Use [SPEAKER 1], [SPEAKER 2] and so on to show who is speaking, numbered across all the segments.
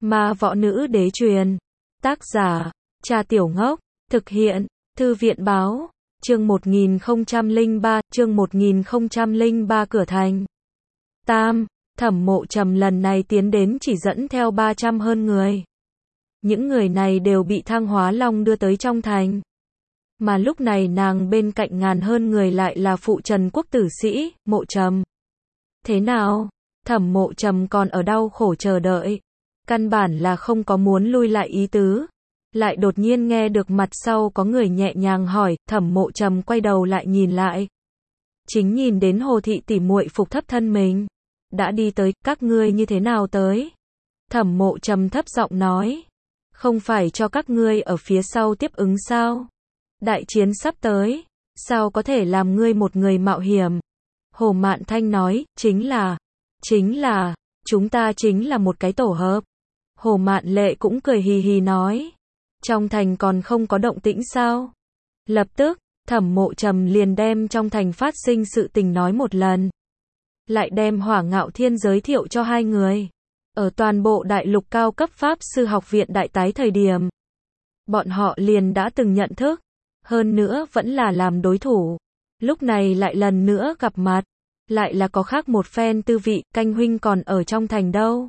[SPEAKER 1] Ma võ nữ đế truyền. Tác giả, Trà Tiểu Ngốc. Thực hiện, Thư viện báo. Chương 1003, Cửa Thành. Tam, Thẩm Mộ Trầm lần này tiến đến chỉ dẫn theo 300 hơn người. Những người này đều bị Thang Hóa Long đưa tới trong thành. Mà lúc này nàng bên cạnh ngàn hơn người lại là phụ Trần quốc tử sĩ, Mộ Trầm. Thế nào? Thẩm Mộ Trầm còn ở đau khổ chờ đợi. Căn bản là không có muốn lui lại ý tứ. Lại đột nhiên nghe được mặt sau có người nhẹ nhàng hỏi, Thẩm Mộ Trầm quay đầu lại nhìn lại. Chính nhìn đến Hồ thị tỷ muội phục thấp thân mình. Đã đi tới, các ngươi như thế nào tới? Thẩm Mộ Trầm thấp giọng nói. Không phải cho các ngươi ở phía sau tiếp ứng sao? Đại chiến sắp tới, sao có thể làm ngươi một người mạo hiểm? Hồ Mạn Thanh nói, chính là, chúng ta chính là một cái tổ hợp. Hồ Mạn Lệ cũng cười hì hì nói, trong thành còn không có động tĩnh sao? Lập tức, Thẩm Mộ Trầm liền đem trong thành phát sinh sự tình nói một lần. Lại đem Hỏa Ngạo Thiên giới thiệu cho hai người. Ở toàn bộ đại lục cao cấp Pháp sư học viện đại tái thời điểm, bọn họ liền đã từng nhận thức, hơn nữa vẫn là làm đối thủ. Lúc này lại lần nữa gặp mặt, lại là có khác một phen tư vị, canh huynh còn ở trong thành đâu.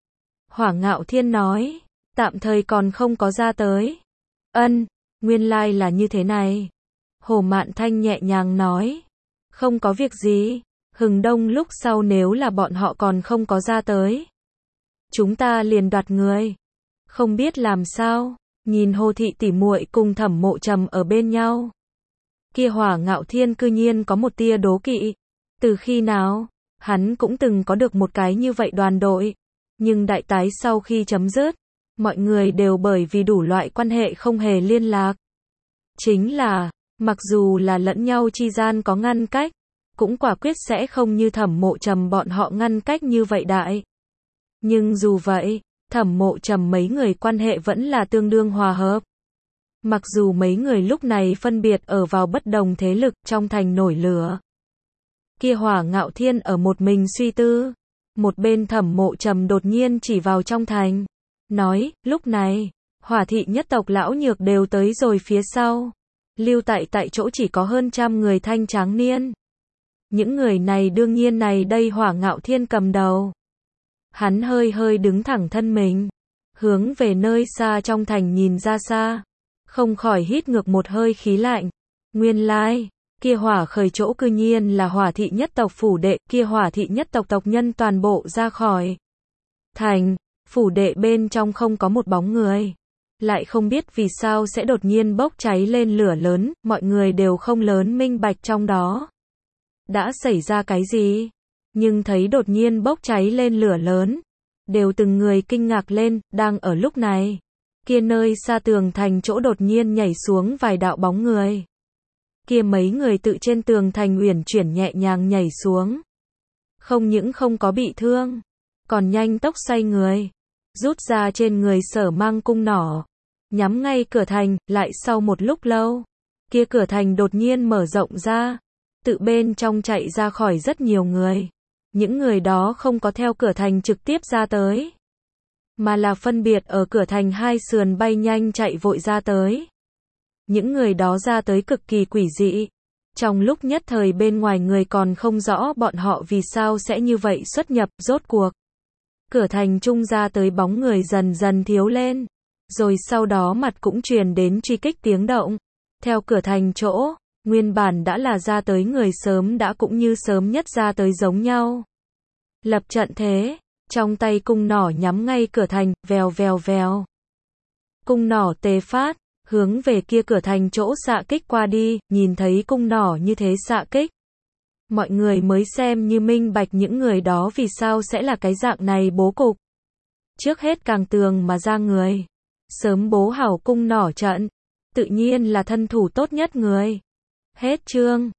[SPEAKER 1] Hỏa Ngạo Thiên nói, tạm thời còn không có ra tới. Ân, nguyên lai là như thế này. Hồ Mạn Thanh nhẹ nhàng nói, không có việc gì, hừng đông lúc sau nếu là bọn họ còn không có ra tới, chúng ta liền đoạt người. Không biết làm sao, nhìn Hồ thị tỷ muội cùng Thẩm Mộ Trầm ở bên nhau. Kia Hỏa Ngạo Thiên cư nhiên có một tia đố kỵ. Từ khi nào, hắn cũng từng có được một cái như vậy đoàn đội. Nhưng đại tái sau khi chấm dứt, mọi người đều bởi vì đủ loại quan hệ không hề liên lạc. Chính là, mặc dù là lẫn nhau chi gian có ngăn cách, cũng quả quyết sẽ không như Thẩm Mộ Trầm bọn họ ngăn cách như vậy đại. Nhưng dù vậy, Thẩm Mộ Trầm mấy người quan hệ vẫn là tương đương hòa hợp. Mặc dù mấy người lúc này phân biệt ở vào bất đồng thế lực trong thành nổi lửa. Kia Hỏa Ngạo Thiên ở một mình suy tư. Một bên Thẩm Mộ Trầm đột nhiên chỉ vào trong thành. Nói, lúc này, Hỏa thị nhất tộc lão nhược đều tới rồi phía sau. Lưu tại chỗ chỉ có hơn 100 người thanh tráng niên. Những người này đương nhiên này đây Hỏa Ngạo Thiên cầm đầu. Hắn hơi đứng thẳng thân mình, hướng về nơi xa trong thành nhìn ra xa, không khỏi hít ngược một hơi khí lạnh. Nguyên lai, kia hỏa khởi chỗ cư nhiên là Hỏa thị nhất tộc phủ đệ, kia Hỏa thị nhất tộc tộc nhân toàn bộ ra khỏi thành, phủ đệ bên trong không có một bóng người. Lại không biết vì sao sẽ đột nhiên bốc cháy lên lửa lớn, mọi người đều không lớn minh bạch trong đó đã xảy ra cái gì. Nhưng thấy đột nhiên bốc cháy lên lửa lớn, đều từng người kinh ngạc lên. Đang ở lúc này, kia nơi xa tường thành chỗ đột nhiên nhảy xuống vài đạo bóng người. Kia mấy người tự trên tường thành uyển chuyển nhẹ nhàng nhảy xuống. Không những không có bị thương, còn nhanh tốc xoay người, rút ra trên người sở mang cung nỏ, nhắm ngay cửa thành. Lại sau một lúc lâu, kia cửa thành đột nhiên mở rộng ra, tự bên trong chạy ra khỏi rất nhiều người. Những người đó không có theo cửa thành trực tiếp ra tới, mà là phân biệt ở cửa thành hai sườn bay nhanh chạy vội ra tới. Những người đó ra tới cực kỳ quỷ dị. Trong lúc nhất thời bên ngoài người còn không rõ bọn họ vì sao sẽ như vậy xuất nhập. Rốt cuộc, cửa thành trung ra tới bóng người dần dần thiếu lên. Rồi sau đó mặt cũng truyền đến truy kích tiếng động. Theo cửa thành chỗ, nguyên bản đã là ra tới người sớm đã cũng như sớm nhất ra tới giống nhau. Lập trận thế, trong tay cung nỏ nhắm ngay cửa thành, vèo vèo vèo. Cung nỏ tề phát, hướng về kia cửa thành chỗ xạ kích qua đi. Nhìn thấy cung nỏ như thế xạ kích, mọi người mới xem như minh bạch những người đó vì sao sẽ là cái dạng này bố cục. Trước hết càng tường mà ra người, sớm bố hảo cung nỏ trận, tự nhiên là thân thủ tốt nhất người. Hết chương.